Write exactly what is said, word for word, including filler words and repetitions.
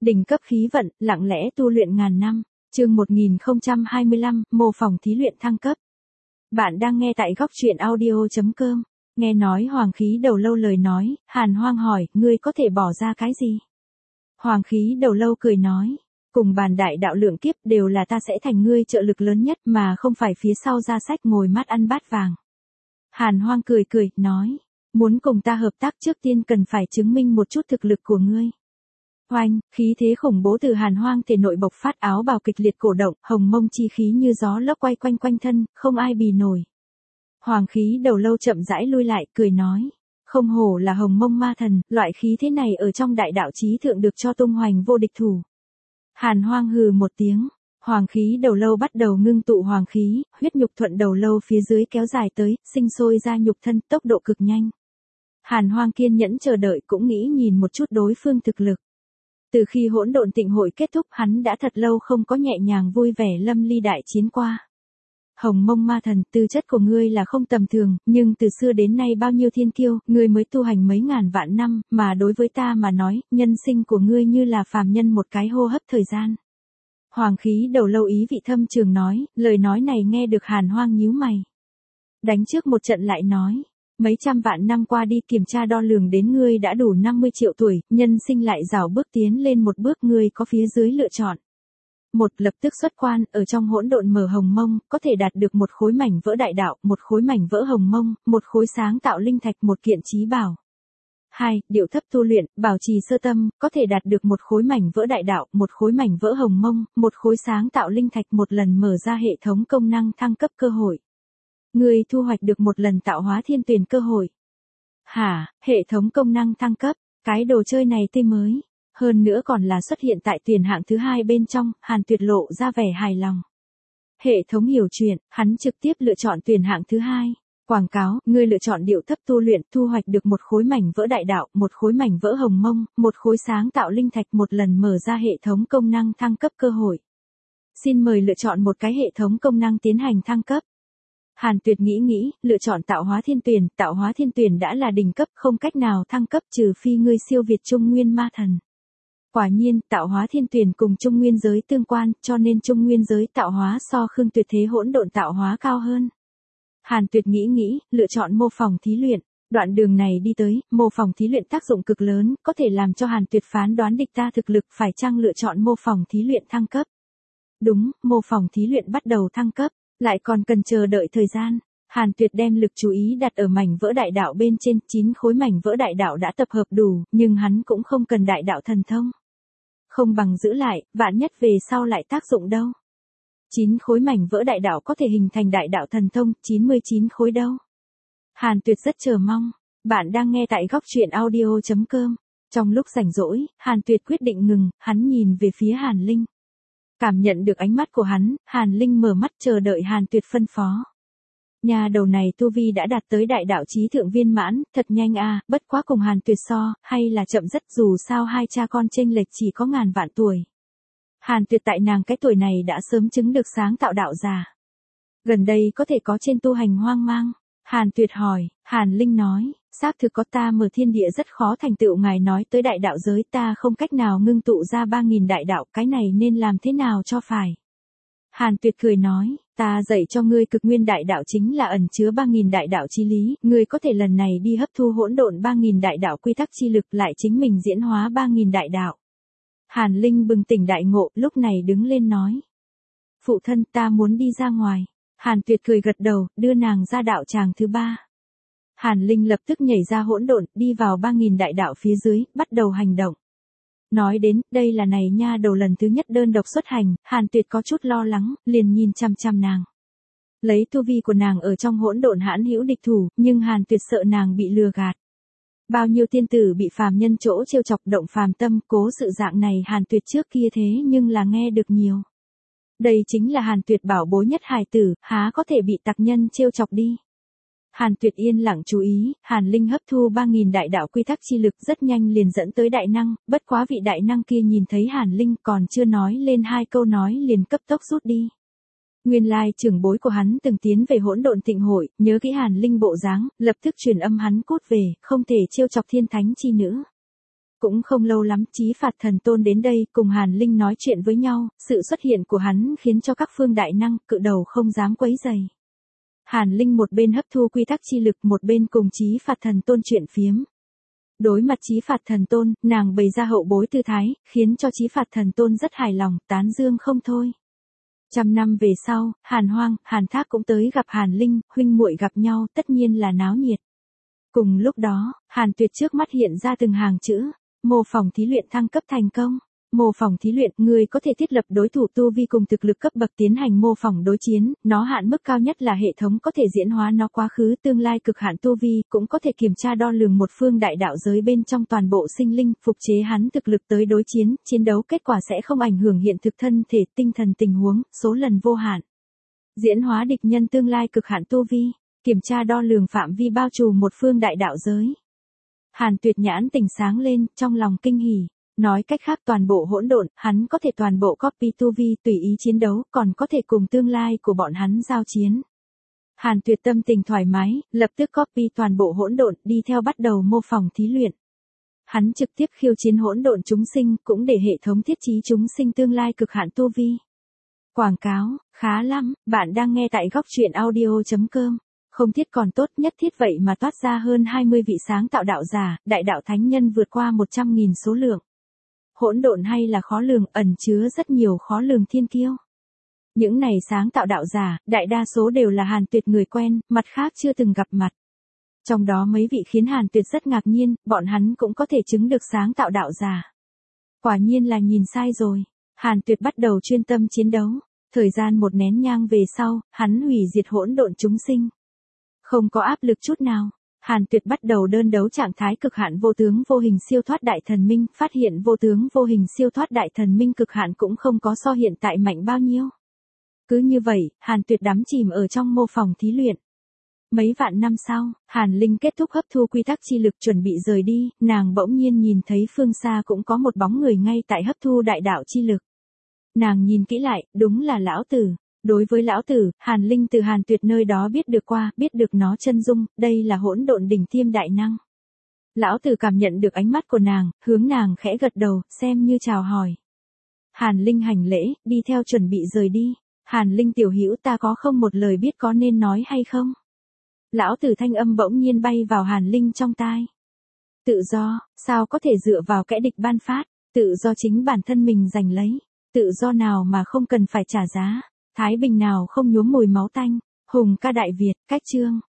Đỉnh cấp khí vận, lặng lẽ tu luyện ngàn năm. Chương một nghìn không trăm hai mươi lăm, mô phỏng thí luyện thăng cấp. Bạn đang nghe tại góc truyện audio chấm com. Nghe nói Hoàng Khí Đầu Lâu lời nói, Hàn Hoang hỏi, ngươi có thể bỏ ra cái gì? Hoàng Khí Đầu Lâu cười nói, cùng bàn đại đạo lượng kiếp đều là ta sẽ thành ngươi trợ lực lớn nhất mà không phải phía sau ra sách ngồi mắt ăn bát vàng. Hàn Hoang cười cười, nói, muốn cùng ta hợp tác trước tiên cần phải chứng minh một chút thực lực của ngươi. Oanh, khí thế khủng bố từ Hàn Hoang thể nội bộc phát, áo bào kịch liệt cổ động, hồng mông chi khí như gió lốc quay quanh quanh thân, không ai bì nổi. Hoàng Khí Đầu Lâu chậm rãi lui lại, cười nói, không hổ là hồng mông ma thần, loại khí thế này ở trong đại đạo chí thượng được cho tung hoành vô địch thủ. Hàn Hoang hừ một tiếng, Hoàng Khí Đầu Lâu bắt đầu ngưng tụ hoàng khí, huyết nhục thuận đầu lâu phía dưới kéo dài tới, sinh sôi ra nhục thân, tốc độ cực nhanh. Hàn Hoang kiên nhẫn chờ đợi, cũng nghĩ nhìn một chút đối phương thực lực. Từ khi hỗn độn tịnh hội kết thúc, hắn đã thật lâu không có nhẹ nhàng vui vẻ lâm ly đại chiến qua. Hồng mông ma thần, tư chất của ngươi là không tầm thường, nhưng từ xưa đến nay bao nhiêu thiên kiêu, ngươi mới tu hành mấy ngàn vạn năm, mà đối với ta mà nói, nhân sinh của ngươi như là phàm nhân một cái hô hấp thời gian. Hoàng Khí Đầu Lâu ý vị thâm trường nói, lời nói này nghe được Hàn Hoang nhíu mày. Đánh trước một trận lại nói, mấy trăm vạn năm qua đi kiểm tra đo lường đến ngươi đã đủ năm mươi triệu tuổi, nhân sinh lại rảo bước tiến lên một bước, ngươi có phía dưới lựa chọn. Một, lập tức xuất quan, ở trong hỗn độn mở hồng mông, có thể đạt được một khối mảnh vỡ đại đạo, một khối mảnh vỡ hồng mông, một khối sáng tạo linh thạch, một kiện chí bảo. Hai, điệu thấp tu luyện, bảo trì sơ tâm, có thể đạt được một khối mảnh vỡ đại đạo, một khối mảnh vỡ hồng mông, một khối sáng tạo linh thạch, một lần mở ra hệ thống công năng thăng cấp cơ hội. Ngươi thu hoạch được một lần tạo hóa thiên tuyển cơ hội. Hả, hệ thống công năng thăng cấp, cái đồ chơi này tươi mới. Hơn nữa còn là xuất hiện tại tuyển hạng thứ hai bên trong, Hàn Tuyệt lộ ra vẻ hài lòng. Hệ thống hiểu chuyện, hắn trực tiếp lựa chọn tuyển hạng thứ hai. Quảng cáo, ngươi lựa chọn điệu thấp tu luyện, thu hoạch được một khối mảnh vỡ đại đạo, một khối mảnh vỡ hồng mông, một khối sáng tạo linh thạch, một lần mở ra hệ thống công năng thăng cấp cơ hội. Xin mời lựa chọn một cái hệ thống công năng tiến hành thăng cấp. Hàn Tuyệt nghĩ nghĩ, lựa chọn tạo hóa thiên tuyển, tạo hóa thiên tuyển đã là đỉnh cấp, không cách nào thăng cấp trừ phi ngươi siêu việt trung nguyên ma thần. Quả nhiên, tạo hóa thiên tuyển cùng trung nguyên giới tương quan, cho nên trung nguyên giới tạo hóa so Khương Tuyệt thế hỗn độn tạo hóa cao hơn. Hàn Tuyệt nghĩ nghĩ, lựa chọn mô phỏng thí luyện. Đoạn đường này đi tới, mô phỏng thí luyện tác dụng cực lớn, có thể làm cho Hàn Tuyệt phán đoán địch ta thực lực, phải chăng lựa chọn mô phỏng thí luyện thăng cấp. Đúng, mô phỏng thí luyện bắt đầu thăng cấp, lại còn cần chờ đợi thời gian. Hàn Tuyệt đem lực chú ý đặt ở mảnh vỡ đại đạo bên trên, chín khối mảnh vỡ đại đạo đã tập hợp đủ, nhưng hắn cũng không cần đại đạo thần thông. Không bằng giữ lại, vạn nhất về sau lại tác dụng đâu. chín khối mảnh vỡ đại đạo có thể hình thành đại đạo thần thông, chín mươi chín khối đâu. Hàn Tuyệt rất chờ mong. Bạn đang nghe tại góc truyện audio chấm com. Trong lúc rảnh rỗi, Hàn Tuyệt quyết định ngừng, hắn nhìn về phía Hàn Linh. Cảm nhận được ánh mắt của hắn, Hàn Linh mở mắt chờ đợi Hàn Tuyệt phân phó. Nhà đầu này tu vi đã đạt tới đại đạo chí thượng viên mãn, thật nhanh à, bất quá cùng Hàn Tuyệt so, hay là chậm rất, dù sao hai cha con chênh lệch chỉ có ngàn vạn tuổi. Hàn Tuyệt tại nàng cái tuổi này đã sớm chứng được sáng tạo đạo già. Gần đây có thể có trên tu hành hoang mang. Hàn Tuyệt hỏi, Hàn Linh nói, xác thực có, ta mở thiên địa rất khó thành tựu, ngài nói tới đại đạo giới ta không cách nào ngưng tụ ra ba nghìn đại đạo, cái này nên làm thế nào cho phải. Hàn Tuyệt cười nói, ta dạy cho ngươi cực nguyên đại đạo chính là ẩn chứa ba nghìn đại đạo chi lý, ngươi có thể lần này đi hấp thu hỗn độn ba nghìn đại đạo quy tắc chi lực, lại chính mình diễn hóa ba nghìn đại đạo. Hàn Linh bừng tỉnh đại ngộ, lúc này đứng lên nói. Phụ thân, ta muốn đi ra ngoài. Hàn Tuyệt cười gật đầu, đưa nàng ra đạo tràng thứ ba. Hàn Linh lập tức nhảy ra hỗn độn, đi vào ba nghìn đại đạo phía dưới, bắt đầu hành động. Nói đến, đây là này nha đầu lần thứ nhất đơn độc xuất hành, Hàn Tuyệt có chút lo lắng, liền nhìn chăm chăm nàng. Lấy tu vi của nàng ở trong hỗn độn hãn hữu địch thủ, nhưng Hàn Tuyệt sợ nàng bị lừa gạt. Bao nhiêu tiên tử bị phàm nhân chỗ trêu chọc động phàm tâm, cố sự dạng này Hàn Tuyệt trước kia thế nhưng là nghe được nhiều. Đây chính là Hàn Tuyệt bảo bối nhất hài tử, há có thể bị tặc nhân trêu chọc đi. Hàn Tuyệt yên lặng chú ý, Hàn Linh hấp thu ba nghìn đại đạo quy tắc chi lực rất nhanh liền dẫn tới đại năng, bất quá vị đại năng kia nhìn thấy Hàn Linh còn chưa nói lên hai câu nói liền cấp tốc rút đi. Nguyên lai trưởng bối của hắn từng tiến về hỗn độn tịnh hội, nhớ kỹ Hàn Linh bộ dáng, lập tức truyền âm hắn cút về, không thể trêu chọc thiên thánh chi nữ. Cũng không lâu lắm, Chí Phạt Thần Tôn đến đây cùng Hàn Linh nói chuyện với nhau, sự xuất hiện của hắn khiến cho các phương đại năng, cự đầu không dám quấy rầy. Hàn Linh một bên hấp thu quy tắc chi lực, một bên cùng Chí Phạt Thần Tôn chuyện phiếm. Đối mặt Chí Phạt Thần Tôn, nàng bày ra hậu bối tư thái, khiến cho Chí Phạt Thần Tôn rất hài lòng, tán dương không thôi. Trăm năm về sau, Hàn Hoang, Hàn Thác cũng tới gặp Hàn Linh, huynh muội gặp nhau tất nhiên là náo nhiệt. Cùng lúc đó, Hàn Tuyệt trước mắt hiện ra từng hàng chữ, mô phỏng thí luyện thăng cấp thành công. Mô phỏng thí luyện, người có thể thiết lập đối thủ tu vi cùng thực lực cấp bậc tiến hành mô phỏng đối chiến, nó hạn mức cao nhất là hệ thống có thể diễn hóa nó quá khứ tương lai cực hạn tu vi, cũng có thể kiểm tra đo lường một phương đại đạo giới bên trong toàn bộ sinh linh, phục chế hắn thực lực tới đối chiến, chiến đấu kết quả sẽ không ảnh hưởng hiện thực thân thể, tinh thần tình huống, số lần vô hạn. Diễn hóa địch nhân tương lai cực hạn tu vi, kiểm tra đo lường phạm vi bao trùm một phương đại đạo giới. Hàn Tuyệt nhãn tỉnh sáng lên, trong lòng kinh hỉ. Nói cách khác toàn bộ hỗn độn, hắn có thể toàn bộ copy tu vi tùy ý chiến đấu, còn có thể cùng tương lai của bọn hắn giao chiến. Hàn Tuyệt tâm tình thoải mái, lập tức copy toàn bộ hỗn độn, đi theo bắt đầu mô phỏng thí luyện. Hắn trực tiếp khiêu chiến hỗn độn chúng sinh, cũng để hệ thống thiết trí chúng sinh tương lai cực hạn tu vi. Quảng cáo, khá lắm, bạn đang nghe tại góc truyện audio chấm com. Không thiết còn tốt, nhất thiết vậy mà toát ra hơn hai mươi vị sáng tạo đạo giả, đại đạo thánh nhân vượt qua một trăm nghìn số lượng. Hỗn độn hay là khó lường, ẩn chứa rất nhiều khó lường thiên kiêu. Những này sáng tạo đạo giả, đại đa số đều là Hàn Tuyệt người quen, mặt khác chưa từng gặp mặt. Trong đó mấy vị khiến Hàn Tuyệt rất ngạc nhiên, bọn hắn cũng có thể chứng được sáng tạo đạo giả. Quả nhiên là nhìn sai rồi. Hàn Tuyệt bắt đầu chuyên tâm chiến đấu. Thời gian một nén nhang về sau, hắn hủy diệt hỗn độn chúng sinh. Không có áp lực chút nào. Hàn Tuyệt bắt đầu đơn đấu trạng thái cực hạn vô tướng vô hình siêu thoát đại thần minh, phát hiện vô tướng vô hình siêu thoát đại thần minh cực hạn cũng không có so hiện tại mạnh bao nhiêu. Cứ như vậy, Hàn Tuyệt đắm chìm ở trong mô phỏng thí luyện. Mấy vạn năm sau, Hàn Linh kết thúc hấp thu quy tắc chi lực chuẩn bị rời đi, nàng bỗng nhiên nhìn thấy phương xa cũng có một bóng người ngay tại hấp thu đại đạo chi lực. Nàng nhìn kỹ lại, đúng là lão tử. Đối với lão tử, Hàn Linh từ Hàn Tuyệt nơi đó biết được qua, biết được nó chân dung, đây là hỗn độn đỉnh tiêm đại năng. Lão tử cảm nhận được ánh mắt của nàng, hướng nàng khẽ gật đầu, xem như chào hỏi. Hàn Linh hành lễ, đi theo chuẩn bị rời đi. Hàn Linh tiểu hữu, ta có không một lời biết có nên nói hay không? Lão tử thanh âm bỗng nhiên bay vào Hàn Linh trong tai. Tự do, sao có thể dựa vào kẻ địch ban phát, tự do chính bản thân mình giành lấy, tự do nào mà không cần phải trả giá. Thái bình nào không nhuốm mùi máu tanh, hùng ca Đại Việt, cách chương.